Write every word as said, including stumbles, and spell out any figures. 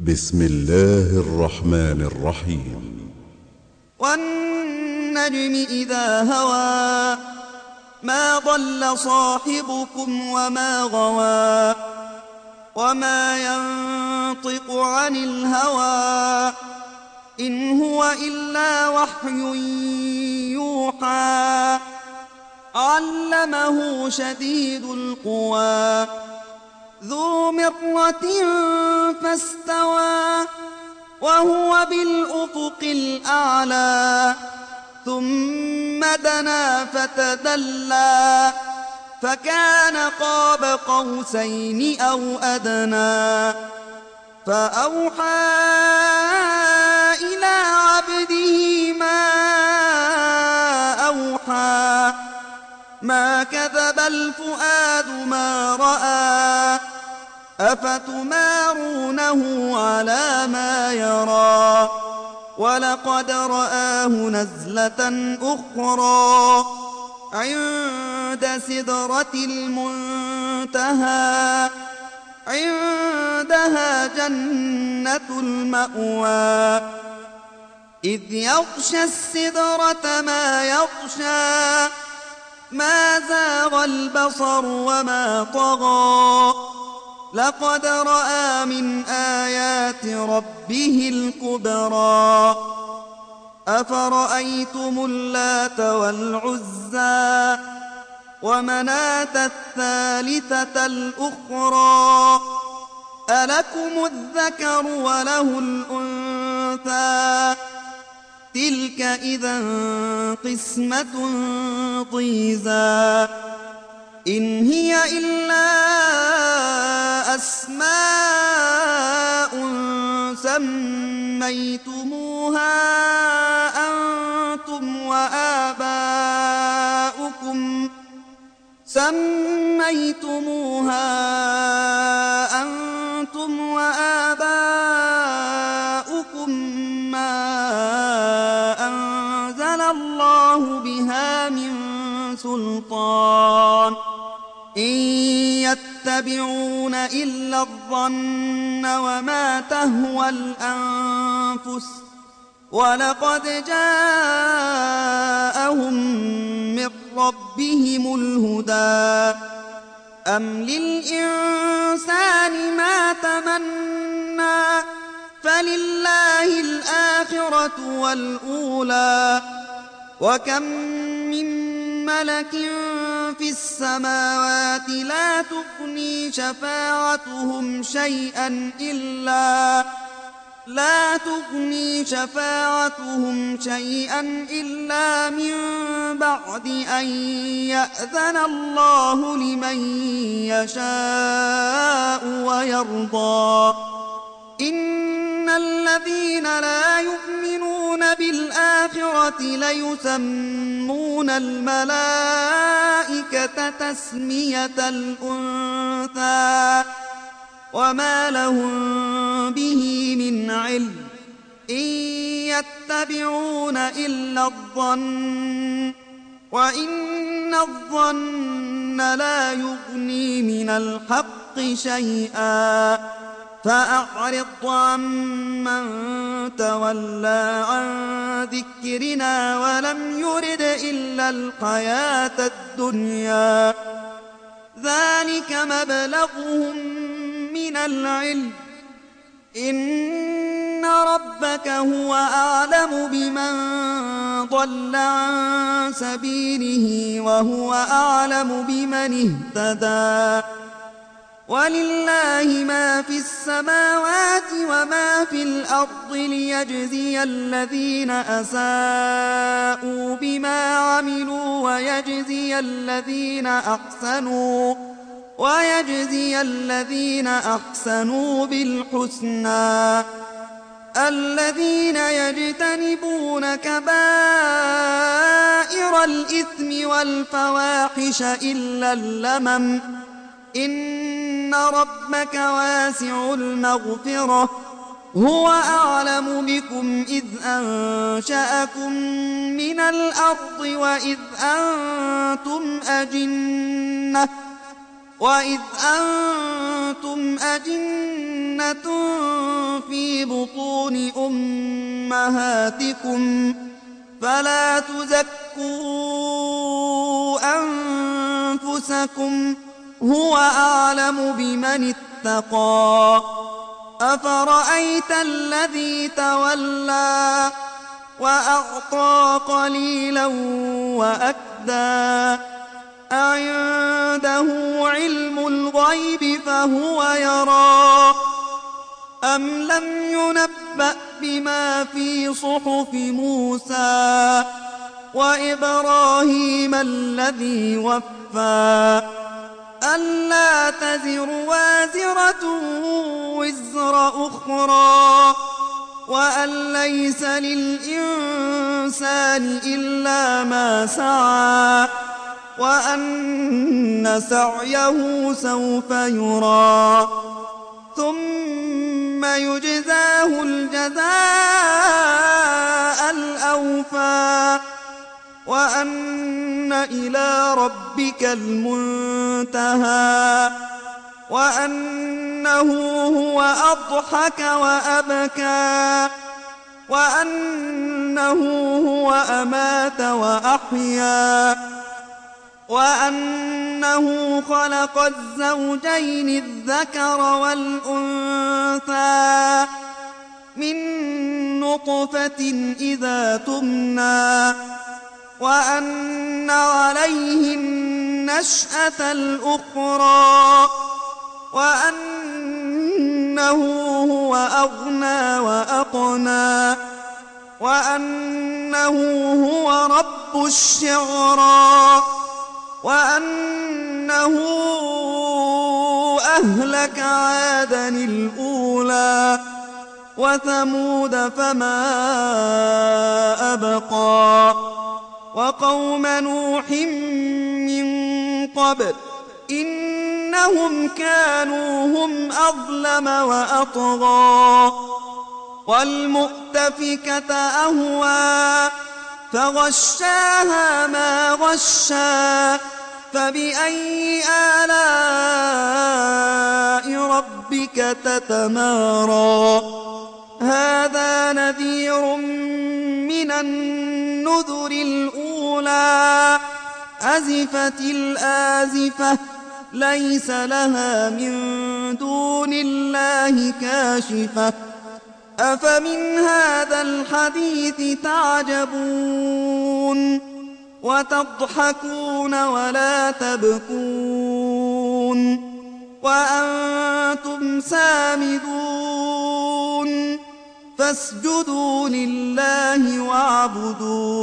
بسم الله الرحمن الرحيم. والنجم إذا هوى ما ضل صاحبكم وما غوى وما ينطق عن الهوى إن هو إلا وحي يوحى علمه شديد القوى ذو مرة فاستوى وهو بالأفق الأعلى ثم دنا فتدلى فكان قاب قوسين أو أدنى فأوحى إلى عبده ما أوحى ما كذب الفؤاد ما رأى أفتمارونه على ما يرى ولقد رآه نزلة أخرى عند سدرة المنتهى عندها جنة المأوى إذ يغشى السدرة ما يغشى ما زاغ البصر وما طغى لقد رأى من آيات ربه الكبرى أفرأيتم اللات والعزى ومناة الثالثة الأخرى ألكم الذكر وله الأنثى تلك إذا قسمة ضيزى إن هي إلا أسماء سميتموها أنتم وآباؤكم سميتموها أنتم وآباؤكم ما أنزل الله بها من سلطان إن يتبعون إلا الظن وما تهوى الأنفس ولقد جاءهم من ربهم الهدى أم للإنسان ما تمنى فلله الآخرة والأولى وكم من ملك في السماوات لا تغني شفاعتهم شيئا إلا لا تغني شفاعتهم شيئا إلا من بعد أن يأذن الله لمن يشاء ويرضى إن الذين لا يؤمنون بالآخرة ليسمون الملائكة تسمية الأنثى وما لهم به من علم إن يتبعون إلا الظن وإن الظن لا يغني من الحق شيئا فأعرض عمن تولى عن ذكرنا ولم يرد إلا الحياة الدنيا ذلك مبلغهم من العلم إن ربك هو أعلم بمن ضل عن سبيله وهو أعلم بمن اهتدى ولله ما في السماوات وما في الأرض ليجزي الذين أساءوا بما عملوا ويجزي الذين أحسنوا ويجزي الذين أحسنوا بالحسنى الذين يجتنبون كبائر الإثم والفواحش إلا اللمم إن ربك واسع المغفرة هو أعلم بكم إذ أنشأكم من الأرض وإذ أنتم أجنة وإذ أنتم أجنة في أمهاتكم فلا تزكوا أنفسكم هو أعلم بمن اتقى. أفرأيت الذي تولى وأعطى قليلا وأكدى أعنده علم الغيب فهو يرى أم لم ينبأ بما في صحف موسى وإبراهيم الذي وفى ألا تزر وازرة وزر أخرى وأن ليس للإنسان إلا ما سعى وأن سعيه سوف يرى ثم يجزاه الجزاء الأوفى وأن إلى ربك المنتهى وأنه هو أضحك وأبكى وأنه هو أمات وأحيا وأنه خلق الزوجين الذكر والأنثى من نطفة إذا تمنى وأن عليه النشأة الأخرى وأنه هو أغنى وأقنى وأنه هو رب الشعرى وأنه أهلك عادا الأولى وثمود فما أبقى وقوم نوح من قبل إنهم كانوا هم أظلم وأطغى والمؤتفكة أهوى فغشاها ما غشى فبأي آلاء ربك تتمارى هذا نذير من النذر الأولى أزفت الآزفة ليس لها من دون الله كاشفة أفمن هذا الحديث تعجبون وتضحكون ولا تبكون وأنتم سامدون فاسجدوا لله واعبدوا